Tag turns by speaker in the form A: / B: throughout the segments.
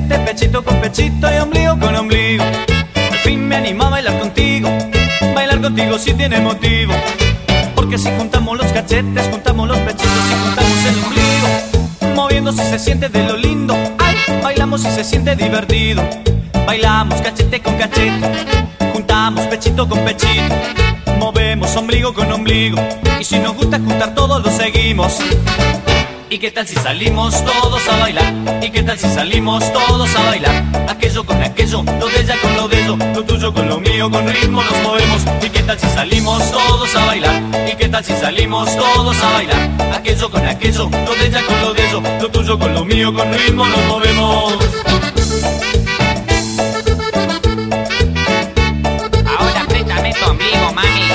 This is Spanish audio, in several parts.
A: cachete, pechito con pechito y ombligo con ombligo. Al fin me animo a bailar contigo sí tiene motivo. Porque si juntamos los cachetes, juntamos los pechitos y juntamos el ombligo, moviendo si se siente de lo lindo. Ay, bailamos si se siente divertido. Bailamos cachete con cachete, juntamos pechito con pechito, movemos ombligo con ombligo. Y si nos gusta juntar todos lo seguimos. ¿Y qué tal si salimos todos a bailar? ¿Y qué tal si salimos todos a bailar? Aquello con aquello, lo de ella con lo de ello, lo tuyo con lo mío, con ritmo nos movemos. ¿Y qué tal si salimos todos a bailar? ¿Y qué tal si salimos todos a bailar? Aquello con aquello, lo de ella con lo de ello, lo tuyo con lo mío, con ritmo nos movemos.
B: Ahora préstame tu ombligo, mami.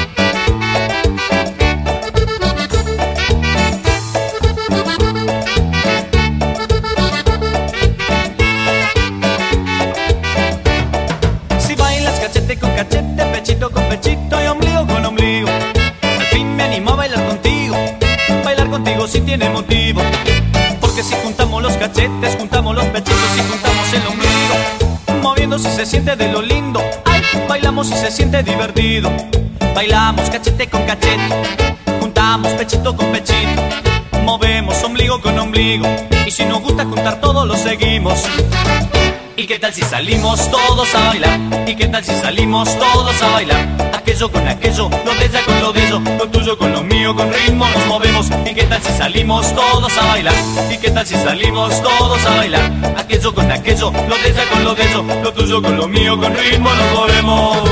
A: Con cachete, pechito con pechito y ombligo con ombligo. Al fin me animo a bailar contigo sí tiene motivo. Porque si juntamos los cachetes, juntamos los pechitos y juntamos el ombligo, moviendo si se siente de lo lindo. Ay, bailamos si se siente divertido. Bailamos cachete con cachete, juntamos pechito con pechito, movemos ombligo con ombligo. Y si nos gusta juntar todo lo seguimos. ¿Y qué tal si salimos todos a bailar? ¿Y qué tal si salimos todos a bailar? Aquello con aquello, lo de ella con lo de ello, lo tuyo con lo mío, con ritmo nos movemos. ¿Y qué tal si salimos todos a bailar? ¿Y qué tal si salimos todos a bailar? Aquello con aquello, lo de ella con lo de ello, lo tuyo con lo mío, con ritmo nos movemos.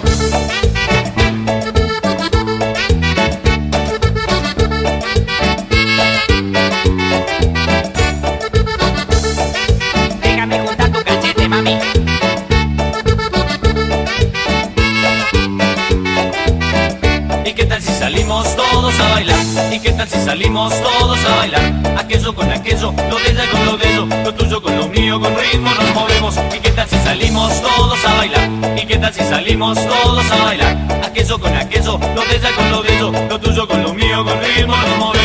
A: ¿Y qué tal si salimos todos a bailar? ¿Y qué tal si salimos todos a bailar? Aquello con aquello, lo de ella con lo de ello, lo tuyo con lo mío, con ritmo nos movemos. ¿Y qué tal si salimos todos a bailar? ¿Y qué tal si salimos todos a bailar? Aquello con aquello, lo de ella con lo de ello, lo tuyo con lo mío, con ritmo nos movemos.